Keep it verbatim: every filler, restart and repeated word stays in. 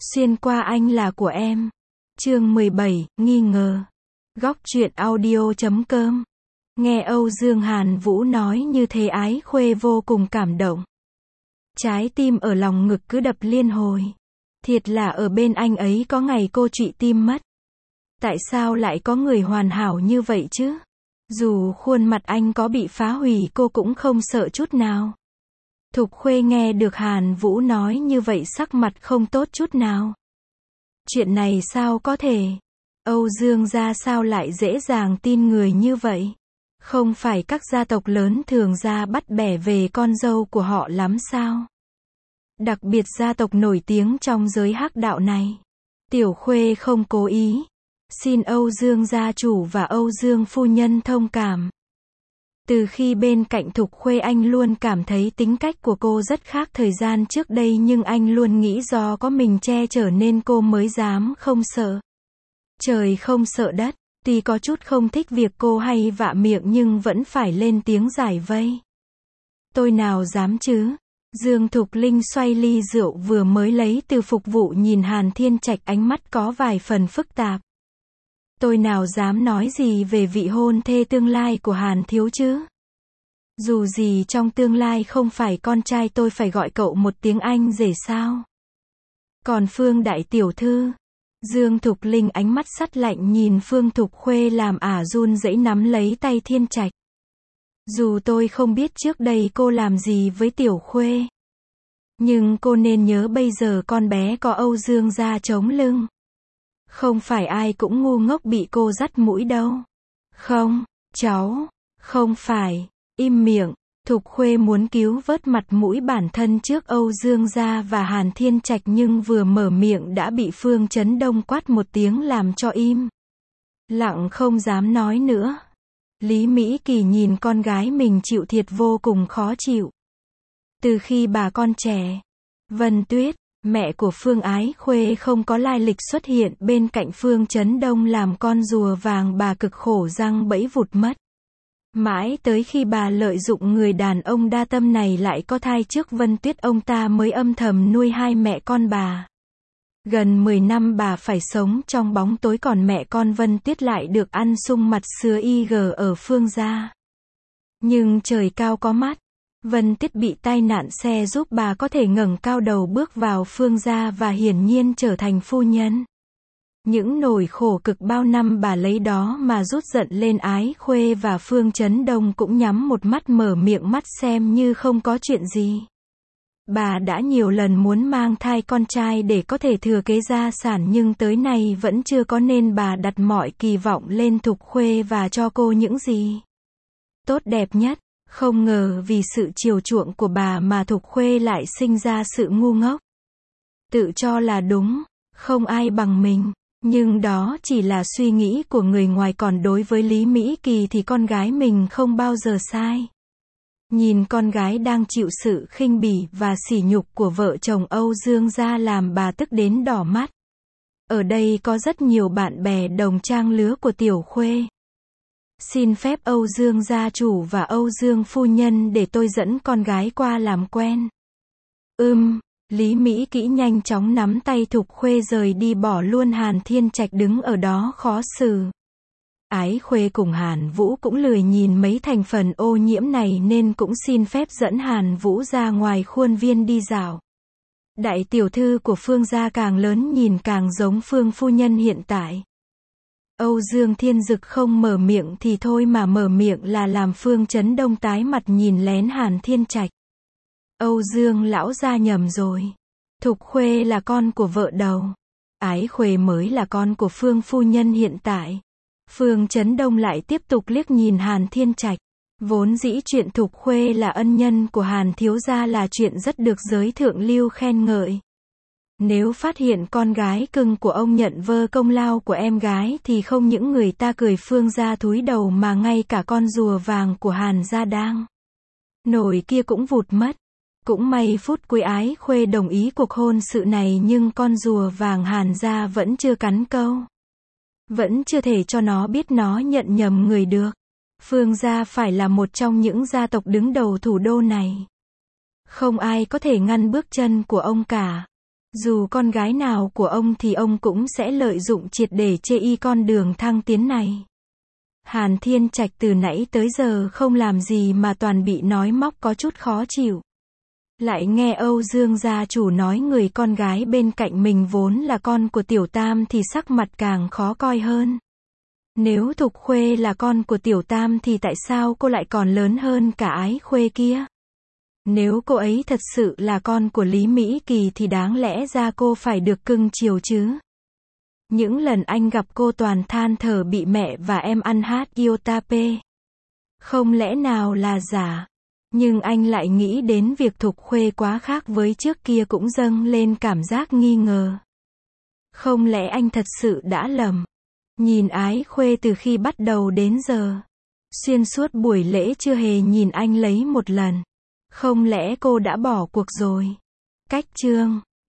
Xuyên qua anh là của em. Chương mười bảy, nghi ngờ. Góc truyện audio chấm com. Nghe Âu Dương Hàn Vũ nói như thế Ái Khuê vô cùng cảm động. Trái tim ở lòng ngực cứ đập liên hồi. Thiệt là ở bên anh ấy có ngày cô trụy tim mất. Tại sao lại có người hoàn hảo như vậy chứ? Dù khuôn mặt anh có bị phá hủy cô cũng không sợ chút nào. Thục Khuê nghe được Hàn Vũ nói như vậy sắc mặt không tốt chút nào. Chuyện này sao có thể? Âu Dương gia sao lại dễ dàng tin người như vậy? Không phải các gia tộc lớn thường ra bắt bẻ về con dâu của họ lắm sao? Đặc biệt gia tộc nổi tiếng trong giới hắc đạo này. Tiểu Khuê không cố ý. Xin Âu Dương gia chủ và Âu Dương phu nhân thông cảm. Từ khi bên cạnh Thục Khuê anh luôn cảm thấy tính cách của cô rất khác thời gian trước đây, nhưng anh luôn nghĩ do có mình che chở nên cô mới dám không sợ trời không sợ đất. Tuy có chút không thích việc cô hay vạ miệng nhưng vẫn phải lên tiếng giải vây. Tôi nào dám chứ? Dương Thục Linh xoay ly rượu vừa mới lấy từ phục vụ nhìn Hàn Thiên Trạch, ánh mắt có vài phần phức tạp. Tôi nào dám nói gì về vị hôn thê tương lai của Hàn thiếu chứ? Dù gì trong tương lai không phải con trai tôi phải gọi cậu một tiếng anh rể sao? Còn Phương đại tiểu thư? Dương Thục Linh ánh mắt sắt lạnh nhìn Phương Thục Khuê làm ả run rẩy nắm lấy tay Thiên Trạch. Dù tôi không biết trước đây cô làm gì với Tiểu Khuê, nhưng cô nên nhớ bây giờ con bé có Âu Dương gia chống lưng. Không phải ai cũng ngu ngốc bị cô dắt mũi đâu. Không, cháu, không phải, im miệng. Thục Khuê muốn cứu vớt mặt mũi bản thân trước Âu Dương gia và Hàn Thiên Trạch, nhưng vừa mở miệng đã bị Phương Chấn Đông quát một tiếng làm cho im lặng không dám nói nữa. Lý Mỹ Kỳ nhìn con gái mình chịu thiệt vô cùng khó chịu. Từ khi bà con trẻ, Vân Tuyết, mẹ của Phương Ái Khuê không có lai lịch xuất hiện bên cạnh Phương Chấn Đông làm con rùa vàng, bà cực khổ răng bẫy vụt mất. Mãi tới khi bà lợi dụng người đàn ông đa tâm này lại có thai trước Vân Tuyết, ông ta mới âm thầm nuôi hai mẹ con bà. Gần mười năm bà phải sống trong bóng tối, còn mẹ con Vân Tuyết lại được ăn sung mặt sứa y gờ ở Phương gia. Nhưng trời cao có mắt, Vân Tuyết bị tai nạn xe giúp bà có thể ngẩng cao đầu bước vào Phương gia và hiển nhiên trở thành phu nhân. Những nỗi khổ cực bao năm bà lấy đó mà rút giận lên Ái Khuê, và Phương Chấn Đông cũng nhắm một mắt mở miệng mắt xem như không có chuyện gì. Bà đã nhiều lần muốn mang thai con trai để có thể thừa kế gia sản nhưng tới nay vẫn chưa có, nên bà đặt mọi kỳ vọng lên Thục Khuê và cho cô những gì tốt đẹp nhất. Không ngờ vì sự chiều chuộng của bà mà Thục Khuê lại sinh ra sự ngu ngốc. Tự cho là đúng, không ai bằng mình. Nhưng đó chỉ là suy nghĩ của người ngoài, còn đối với Lý Mỹ Kỳ thì con gái mình không bao giờ sai. Nhìn con gái đang chịu sự khinh bỉ và sỉ nhục của vợ chồng Âu Dương gia làm bà tức đến đỏ mắt. Ở đây có rất nhiều bạn bè đồng trang lứa của Tiểu Khuê. Xin phép Âu Dương gia chủ và Âu Dương phu nhân để tôi dẫn con gái qua làm quen. Ừm. Lý Mỹ Kỹ nhanh chóng nắm tay Thục Khuê rời đi, bỏ luôn Hàn Thiên Trạch đứng ở đó khó xử. Ái Khuê cùng Hàn Vũ cũng lười nhìn mấy thành phần ô nhiễm này nên cũng xin phép dẫn Hàn Vũ ra ngoài khuôn viên đi dạo. Đại tiểu thư của Phương gia càng lớn nhìn càng giống Phương phu nhân hiện tại. Âu Dương Thiên Dực không mở miệng thì thôi mà mở miệng là làm Phương Chấn Đông tái mặt nhìn lén Hàn Thiên Trạch. Âu Dương lão gia nhầm rồi. Thục Khuê là con của vợ đầu. Ái Khuê mới là con của Phương phu nhân hiện tại. Phương Chấn Đông lại tiếp tục liếc nhìn Hàn Thiên Trạch. Vốn dĩ chuyện Thục Khuê là ân nhân của Hàn thiếu gia là chuyện rất được giới thượng lưu khen ngợi. Nếu phát hiện con gái cưng của ông nhận vơ công lao của em gái thì không những người ta cười Phương gia thúi đầu mà ngay cả con rùa vàng của Hàn gia đang nổi kia cũng vụt mất. Cũng may phút cuối Ái Khuê đồng ý cuộc hôn sự này, nhưng con rùa vàng Hàn gia vẫn chưa cắn câu. Vẫn chưa thể cho nó biết nó nhận nhầm người được. Phương gia phải là một trong những gia tộc đứng đầu thủ đô này. Không ai có thể ngăn bước chân của ông cả. Dù con gái nào của ông thì ông cũng sẽ lợi dụng triệt để chê y con đường thăng tiến này. Hàn Thiên Trạch từ nãy tới giờ không làm gì mà toàn bị nói móc có chút khó chịu. Lại nghe Âu Dương gia chủ nói người con gái bên cạnh mình vốn là con của Tiểu Tam thì sắc mặt càng khó coi hơn. Nếu Thục Khuê là con của Tiểu Tam thì tại sao cô lại còn lớn hơn cả Ái Khuê kia? Nếu cô ấy thật sự là con của Lý Mỹ Kỳ thì đáng lẽ ra cô phải được cưng chiều chứ. Những lần anh gặp cô toàn than thở bị mẹ và em ăn hát Yotape. Không lẽ nào là giả? Nhưng anh lại nghĩ đến việc Thục Khuê quá khác với trước kia cũng dâng lên cảm giác nghi ngờ. Không lẽ anh thật sự đã lầm? Nhìn Ái Khuê từ khi bắt đầu đến giờ. Xuyên suốt buổi lễ chưa hề nhìn anh lấy một lần. Không lẽ cô đã bỏ cuộc rồi? Cách chương